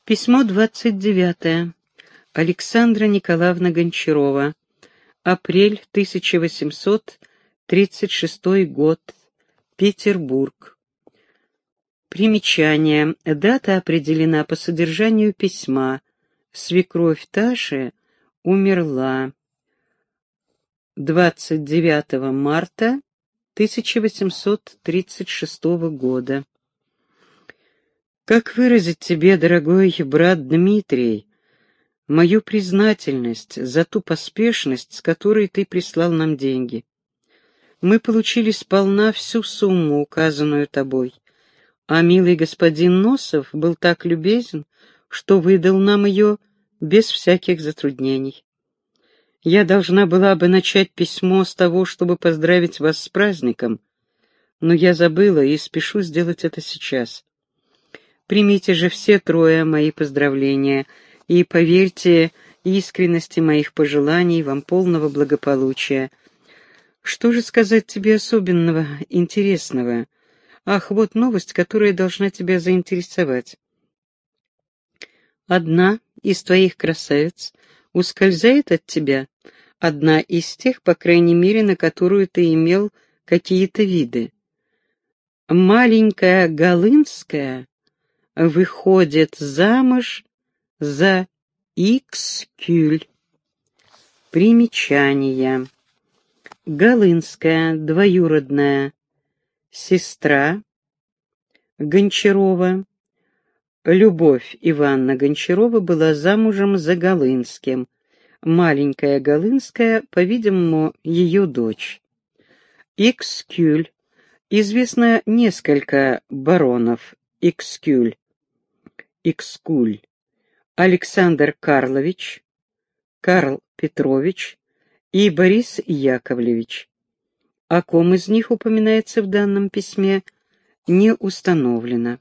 Письмо 29. Александра Николаевна Гончарова. Апрель 1836 год. Петербург. Примечание. Дата определена по содержанию письма. Свекровь Таши умерла 29 марта 1836 года. Как выразить тебе, дорогой брат Дмитрий, мою признательность за ту поспешность, с которой ты прислал нам деньги? Мы получили сполна всю сумму, указанную тобой, а милый господин Носов был так любезен, что выдал нам ее без всяких затруднений. Я должна была бы начать письмо с того, чтобы поздравить вас с праздником, но я забыла и спешу сделать это сейчас. Примите же все трое мои поздравления и поверьте искренности моих пожеланий вам полного благополучия. Что же сказать тебе особенного, интересного? Ах, вот новость, которая должна тебя заинтересовать. Одна из твоих красавиц ускользает от тебя, одна из тех, по крайней мере, на которую ты имел какие-то виды. Маленькая Голынская выходит замуж за Икскюль. Примечание. Голынская, двоюродная сестра Гончарова, Любовь Ивановна Гончарова, была замужем за Голынским. Маленькая Голынская, по-видимому, ее дочь. Икскюль. Известно несколько баронов Икскюль. Икскуль. Александр Карлович, Карл Петрович и Борис Яковлевич. О ком из них упоминается в данном письме, не установлено.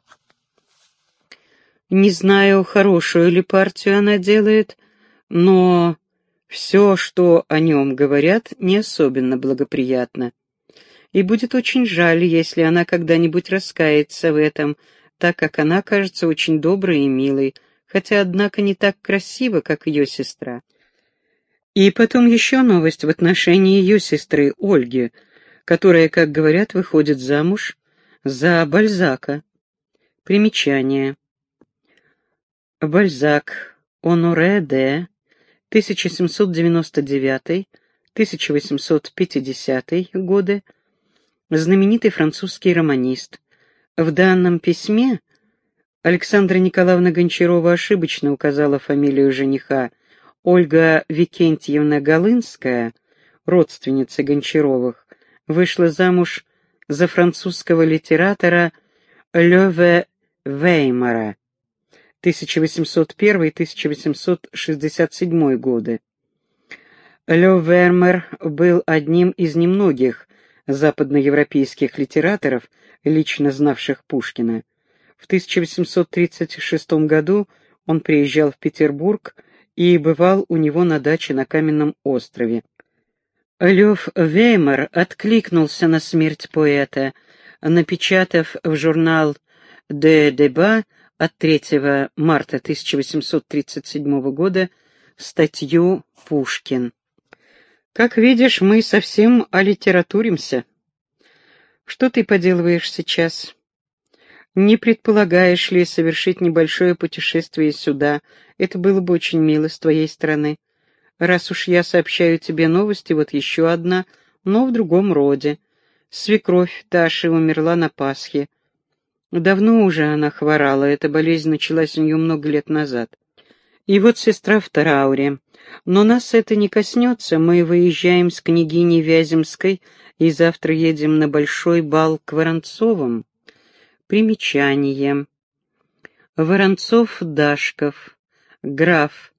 Не знаю, хорошую ли партию она делает, но все, что о нем говорят, не особенно благоприятно. И будет очень жаль, если она когда-нибудь раскается в этом, так как она кажется очень доброй и милой, хотя, однако, не так красива, как ее сестра. И потом еще новость в отношении ее сестры Ольги, которая, как говорят, выходит замуж за Бальзака. Примечание. Бальзак Оноре де 1799-1850 годы, знаменитый французский романист. В данном письме Александра Николаевна Гончарова ошибочно указала фамилию жениха. Ольга Викентьевна Голынская, родственница Гончаровых, вышла замуж за французского литератора Лёве Веймара 1801-1867 годы. Лё Веймар был одним из немногих западноевропейских литераторов, лично знавших Пушкина. В 1836 году он приезжал в Петербург и бывал у него на даче на Каменном острове. Лёв Веймар откликнулся на смерть поэта, напечатав в журнал «Де Деба» от 3 марта 1837 года статью «Пушкин». Как видишь, мы совсем олитературимся. Что ты поделываешь сейчас? Не предполагаешь ли совершить небольшое путешествие сюда? Это было бы очень мило с твоей стороны. Раз уж я сообщаю тебе новости, вот еще одна, но в другом роде. Свекровь Таши умерла на Пасхе. Давно уже она хворала, эта болезнь началась у нее много лет назад. И вот сестра в трауре. Но нас это не коснется, мы выезжаем с княгиней Вяземской и завтра едем на большой бал к Воронцовым. Примечание. Воронцов-Дашков, граф,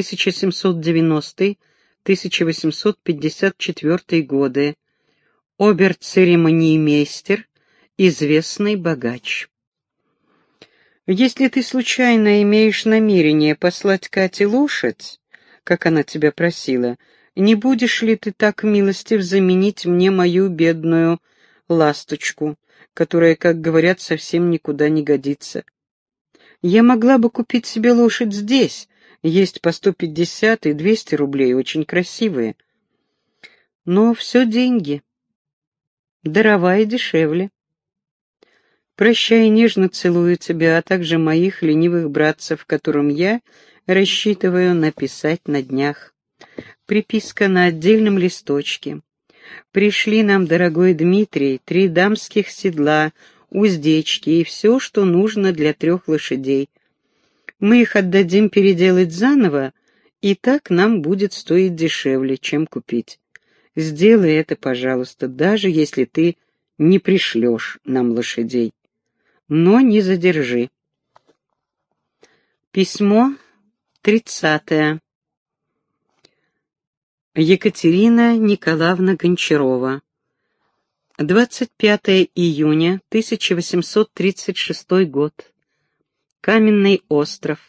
1790-1854 годы, обер-церемониймейстер, известный богач. Если ты случайно имеешь намерение послать Кате лошадь, как она тебя просила, не будешь ли ты так милостив заменить мне мою бедную ласточку, которая, как говорят, совсем никуда не годится? Я могла бы купить себе лошадь здесь. Есть по 150 и 200 рублей, очень красивые. Но все деньги. Даровая дешевле. Прощай, нежно целую тебя, а также моих ленивых братцев, которым я рассчитываю написать на днях. Приписка на отдельном листочке. Пришли нам, дорогой Дмитрий, 3 дамских седла, уздечки и все, что нужно для 3 лошадей. Мы их отдадим переделать заново, и так нам будет стоить дешевле, чем купить. Сделай это, пожалуйста, даже если ты не пришлешь нам лошадей. Но не задержи. Письмо 30. Екатерина Николаевна Гончарова. 25 июня 1836 год. Каменный остров.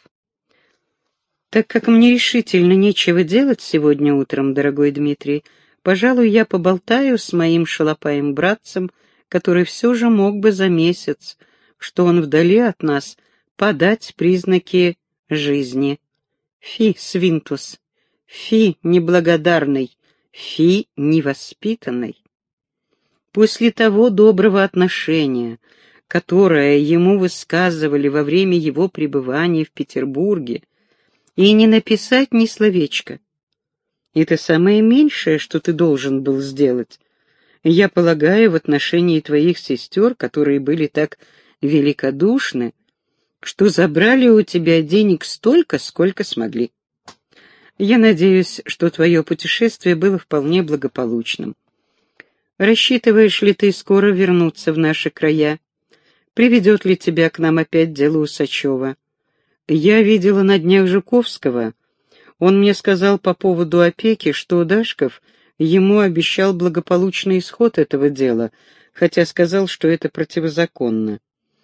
Так как мне решительно нечего делать сегодня утром, дорогой Дмитрий, пожалуй, я поболтаю с моим шалопаем братцем, который все же мог бы за месяц, что он вдали от нас, подать признаки жизни. Фи, свинтус, фи, неблагодарный, фи, невоспитанный. После того доброго отношения, которое ему высказывали во время его пребывания в Петербурге, и не написать ни словечка. Это самое меньшее, что ты должен был сделать. Я полагаю, в отношении твоих сестер, которые были так великодушны, что забрали у тебя денег столько, сколько смогли. Я надеюсь, что твое путешествие было вполне благополучным. Рассчитываешь ли ты скоро вернуться в наши края? Приведет ли тебя к нам опять дело Усачева? Я видела на днях Жуковского. Он мне сказал по поводу опеки, что Дашков ему обещал благополучный исход этого дела, хотя сказал, что это противозаконно.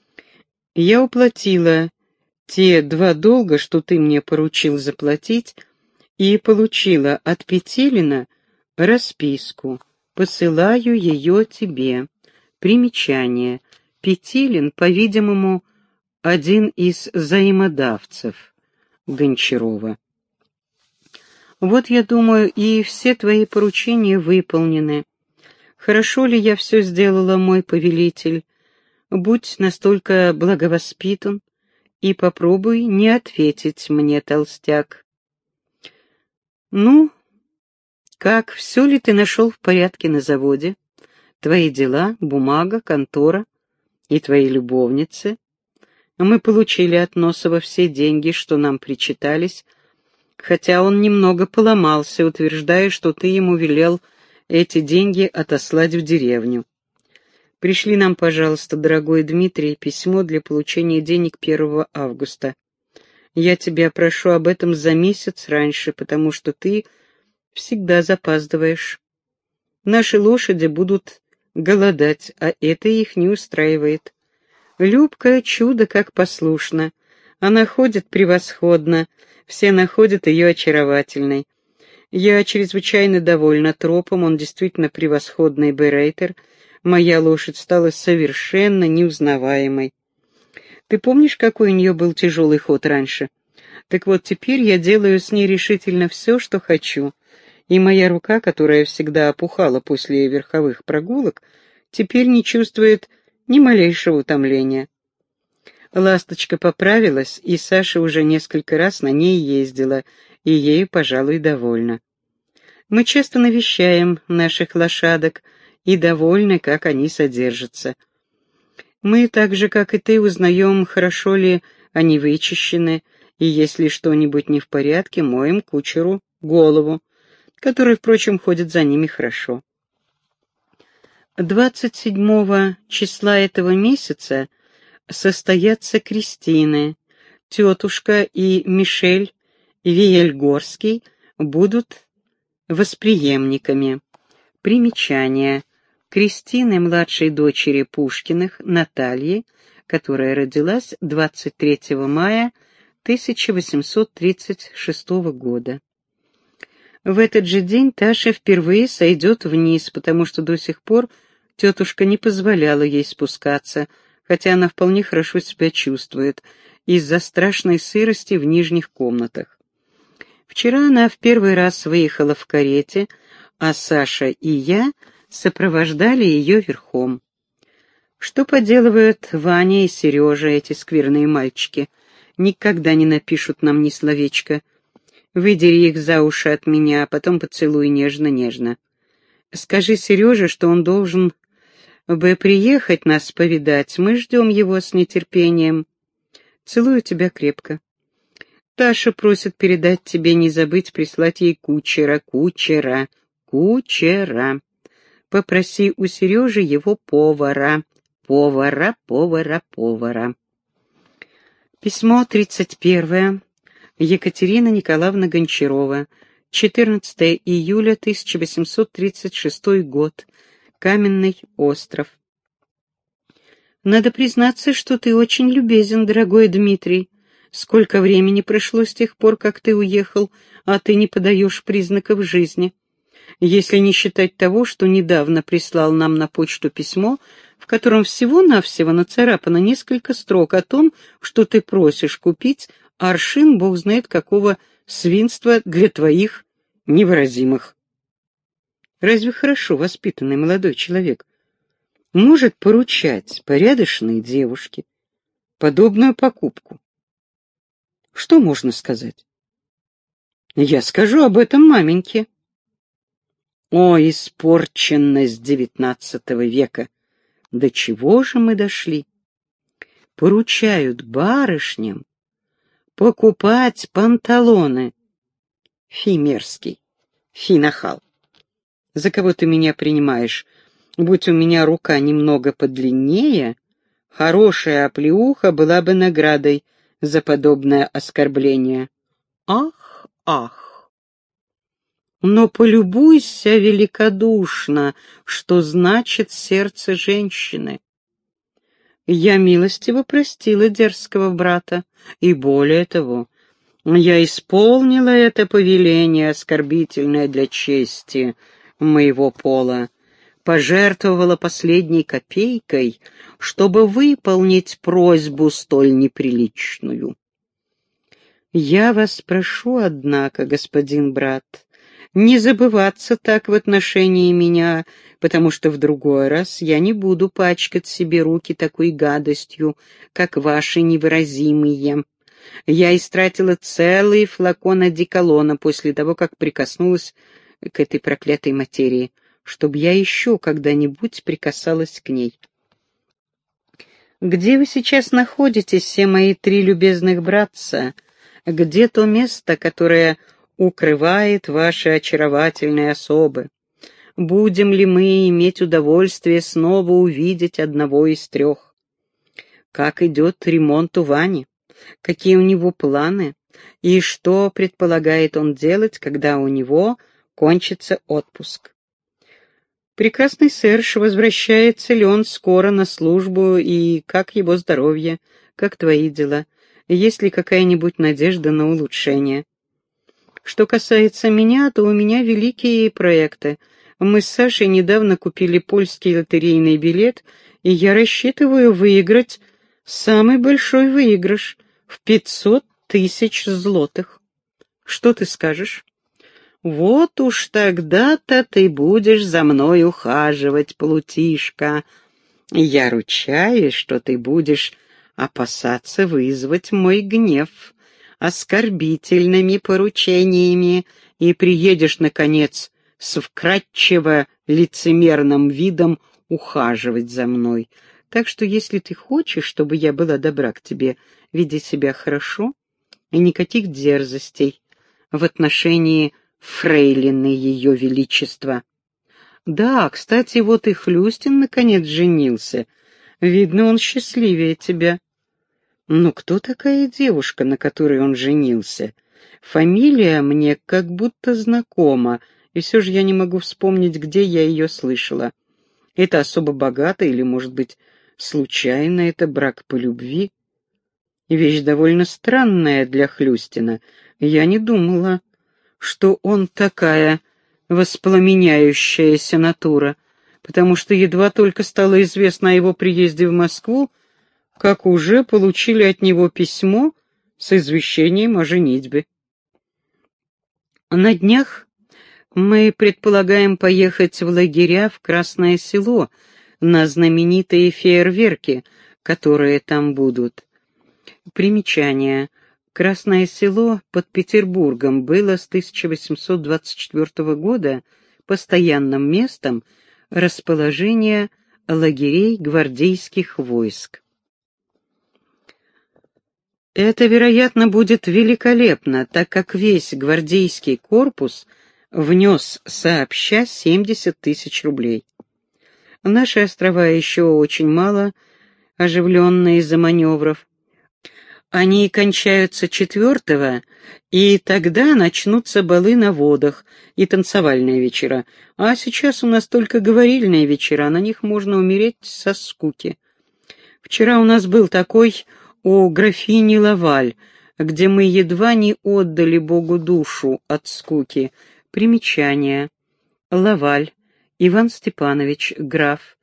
Я уплатила те 2 долга, что ты мне поручил заплатить, и получила от Петелина расписку. Посылаю ее тебе. Примечание. Петелин, по-видимому, один из взаимодавцев Гончарова. Вот, я думаю, и все твои поручения выполнены. Хорошо ли я все сделала, мой повелитель? Будь настолько благовоспитан и попробуй не ответить мне, толстяк. Ну, как, все ли ты нашел в порядке на заводе? Твои дела, бумага, контора и твои любовницы? Мы получили от Носова все деньги, что нам причитались, хотя он немного поломался, утверждая, что ты ему велел эти деньги отослать в деревню. Пришли нам, пожалуйста, дорогой Дмитрий, письмо для получения денег 1 августа. Я тебя прошу об этом за месяц раньше, потому что ты всегда запаздываешь. Наши лошади будут голодать, а это их не устраивает. Любка чудо как послушна. Она ходит превосходно, все находят ее очаровательной. Я чрезвычайно довольна тропом, он действительно превосходный берейтер. Моя лошадь стала совершенно неузнаваемой. Ты помнишь, какой у нее был тяжелый ход раньше? Так вот, теперь я делаю с ней решительно все, что хочу. И моя рука, которая всегда опухала после верховых прогулок, теперь не чувствует ни малейшего утомления. Ласточка поправилась, и Саша уже несколько раз на ней ездила, и ею, пожалуй, довольна. Мы часто навещаем наших лошадок и довольны, как они содержатся. Мы, так же, как и ты, узнаем, хорошо ли они вычищены, и если что-нибудь не в порядке, моем кучеру голову, который, впрочем, ходит за ними хорошо. 27 числа этого месяца состоятся крестины. Тетушка и Мишель Виельгорский будут восприемниками. Примечание. Крестины младшей дочери Пушкиных, Натальи, которая родилась 23 мая 1836 года. В этот же день Таша впервые сойдет вниз, потому что до сих пор тетушка не позволяла ей спускаться, хотя она вполне хорошо себя чувствует, из-за страшной сырости в нижних комнатах. Вчера она в первый раз выехала в карете, а Саша и я сопровождали ее верхом. Что поделывают Ваня и Сережа, эти скверные мальчики? Никогда не напишут нам ни словечка. Выдери их за уши от меня, а потом поцелуй нежно-нежно. Скажи Сереже, что он должен бы приехать нас повидать. Мы ждем его с нетерпением. Целую тебя крепко. Таша просит передать тебе не забыть прислать ей кучера. Попроси у Сережи его повара. Письмо 31. Екатерина Николаевна Гончарова. 14 июля 1836 год. Каменный остров. Надо признаться, что ты очень любезен, дорогой Дмитрий. Сколько времени прошло с тех пор, как ты уехал, а ты не подаешь признаков жизни. Если не считать того, что недавно прислал нам на почту письмо, в котором всего-навсего нацарапано несколько строк о том, что ты просишь купить аршин, бог знает какого свинства для твоих невыразимых. Разве хорошо воспитанный молодой человек может поручать порядочной девушке подобную покупку? Что можно сказать? Я скажу об этом маменьке. О, испорченность XIX века! До чего же мы дошли? Поручают барышням покупать панталоны. Фи мерзкий, фи нахал. За кого ты меня принимаешь? Будь у меня рука немного подлиннее, хорошая оплеуха была бы наградой за подобное оскорбление. Ах, ах! Но полюбуйся великодушно, что значит сердце женщины. Я милостиво простила дерзкого брата, и более того, я исполнила это повеление, оскорбительное для чести моего пола, пожертвовала последней копейкой, чтобы выполнить просьбу столь неприличную. Я вас прошу, однако, господин брат, не забываться так в отношении меня, потому что в другой раз я не буду пачкать себе руки такой гадостью, как ваши невыразимые. Я истратила целый флакон одеколона после того, как прикоснулась к этой проклятой материи, чтобы я еще когда-нибудь прикасалась к ней. Где вы сейчас находитесь, все мои три любезных братца? Где то место, которое укрывает ваши очаровательные особы? Будем ли мы иметь удовольствие снова увидеть одного из трех? Как идет ремонт у Вани? Какие у него планы? И что предполагает он делать, когда у него кончится отпуск? Прекрасный Серж, возвращается ли он скоро на службу, и как его здоровье, как твои дела? Есть ли какая-нибудь надежда на улучшение? Что касается меня, то у меня великие проекты. Мы с Сашей недавно купили польский лотерейный билет, и я рассчитываю выиграть самый большой выигрыш в 500 000 злотых. Что ты скажешь? Вот уж тогда-то ты будешь за мной ухаживать, плутишка. Я ручаюсь, что ты будешь опасаться вызвать мой гнев оскорбительными поручениями и приедешь, наконец, с вкрадчиво лицемерным видом ухаживать за мной. Так что, если ты хочешь, чтобы я была добра к тебе, веди себя хорошо и никаких дерзостей в отношении фрейлины Ее Величества. Да, кстати, вот и Хлюстин наконец женился. Видно, он счастливее тебя. Но кто такая девушка, на которой он женился? Фамилия мне как будто знакома, и все же я не могу вспомнить, где я ее слышала. Это особо богато или, может быть, случайно это брак по любви? Вещь довольно странная для Хлюстина. Я не думала, что он такая воспламеняющаяся натура, потому что едва только стало известно о его приезде в Москву, как уже получили от него письмо с извещением о женитьбе. На днях мы предполагаем поехать в лагеря в Красное Село на знаменитые фейерверки, которые там будут. Примечание. Красное Село под Петербургом было с 1824 года постоянным местом расположения лагерей гвардейских войск. Это, вероятно, будет великолепно, так как весь гвардейский корпус внес сообща 70 тысяч рублей. Наши острова еще очень мало оживленные из-за маневров. Они кончаются 4-го, и тогда начнутся балы на водах и танцевальные вечера. А сейчас у нас только говорильные вечера, на них можно умереть со скуки. Вчера у нас был такой у графини Лаваль, где мы едва не отдали Богу душу от скуки. Примечание. Лаваль Иван Степанович, граф,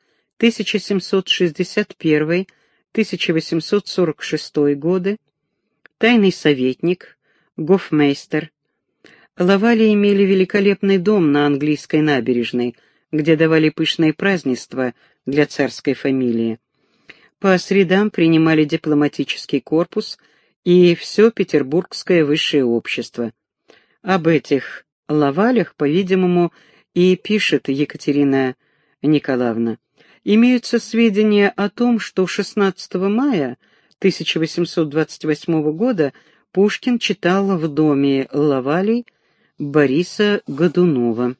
1761-1846 годы, тайный советник, гофмейстер. Лавали имели великолепный дом на английской набережной, где давали пышные празднества для царской фамилии. По средам принимали дипломатический корпус и все петербургское высшее общество. Об этих Лавалях, по-видимому, и пишет Екатерина Николаевна. Имеются сведения о том, что 16 мая 1828 года Пушкин читал в доме Лавалей Бориса Годунова.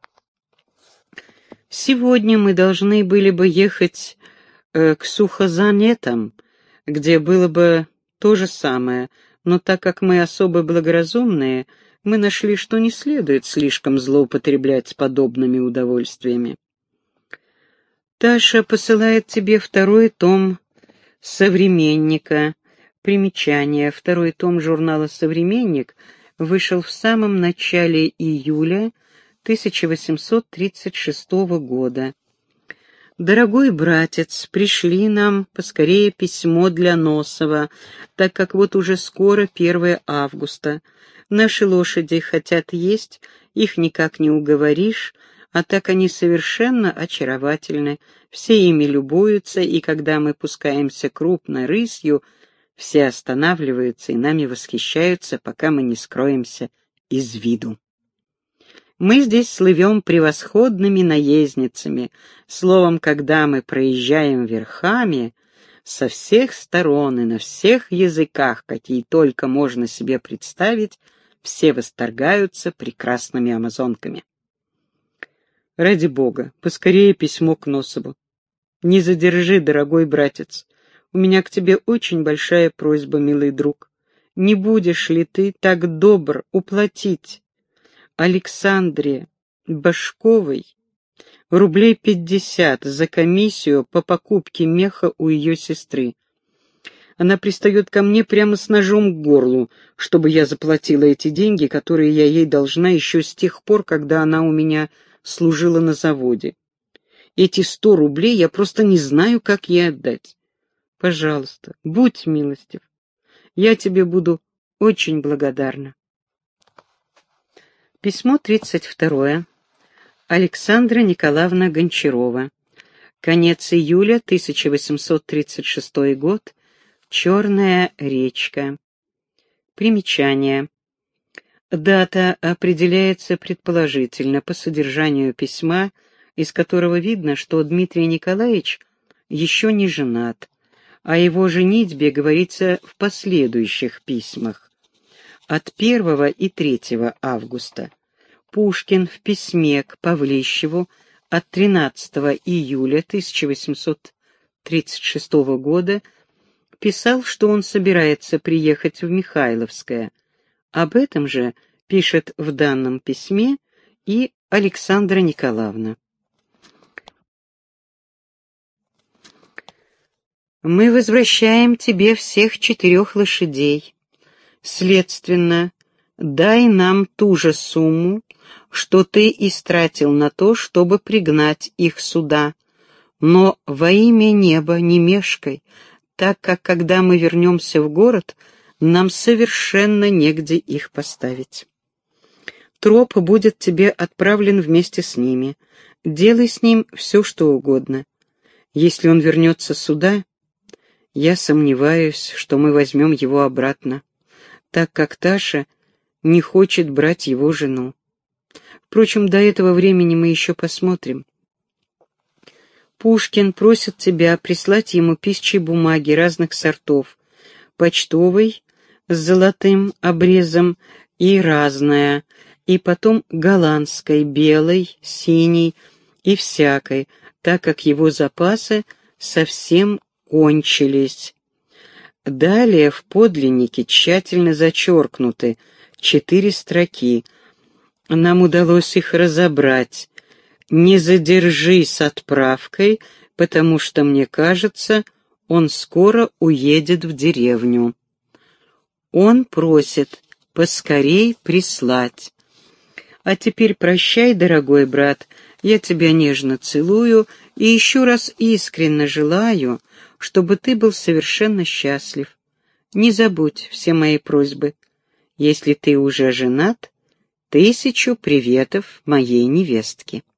Сегодня мы должны были бы ехать к Сухозанетам, где было бы то же самое, но так как мы особо благоразумные, мы нашли, что не следует слишком злоупотреблять подобными удовольствиями. Таша посылает тебе 2-й том «Современника». Примечание. 2-й том журнала «Современник» вышел в самом начале июля 1836 года. «Дорогой братец, пришли нам поскорее письмо для Носова, так как вот уже скоро 1 августа. Наши лошади хотят есть, их никак не уговоришь, а так они совершенно очаровательны, все ими любуются, и когда мы пускаемся крупной рысью, все останавливаются и нами восхищаются, пока мы не скроемся из виду. Мы здесь слывем превосходными наездницами, словом, когда мы проезжаем верхами, со всех сторон и на всех языках, какие только можно себе представить, все восторгаются прекрасными амазонками. Ради Бога, поскорее письмо к Носову. Не задержи, дорогой братец. У меня к тебе очень большая просьба, милый друг. Не будешь ли ты так добр уплатить Александре Башковой рублей 50 за комиссию по покупке меха у ее сестры? Она пристает ко мне прямо с ножом к горлу, чтобы я заплатила эти деньги, которые я ей должна еще с тех пор, когда она у меня служила на заводе. Эти 100 рублей я просто не знаю, как ей отдать. Пожалуйста, будь милостив. Я тебе буду очень благодарна. Письмо 32. Александра Николаевна Гончарова. Конец июля 1836 год. Черная речка. Примечание. Дата определяется предположительно по содержанию письма, из которого видно, что Дмитрий Николаевич еще не женат. О его женитьбе говорится в последующих письмах. От 1 и 3 августа. Пушкин в письме к Павлищеву от 13 июля 1836 года писал, что он собирается приехать в Михайловское. Об этом же пишет в данном письме и Александра Николаевна. «Мы возвращаем тебе всех 4 лошадей. Следственно, дай нам ту же сумму, что ты истратил на то, чтобы пригнать их сюда. Но во имя неба не мешкай, так как, когда мы вернемся в город, нам совершенно негде их поставить. Троп будет тебе отправлен вместе с ними. Делай с ним все, что угодно. Если он вернется сюда, я сомневаюсь, что мы возьмем его обратно, так как Таша не хочет брать его жену. Впрочем, до этого времени мы еще посмотрим. Пушкин просит тебя прислать ему писчей бумаги разных сортов, почтовой с золотым обрезом и разная, и потом голландской, белой, синей и всякой, так как его запасы совсем кончились. Далее в подлиннике тщательно зачеркнуты 4 строки. Нам удалось их разобрать. Не задержи с отправкой, потому что, мне кажется, он скоро уедет в деревню. Он просит поскорей прислать. А теперь прощай, дорогой брат, я тебя нежно целую и еще раз искренне желаю, чтобы ты был совершенно счастлив. Не забудь все мои просьбы. Если ты уже женат, 1000 приветов моей невестке.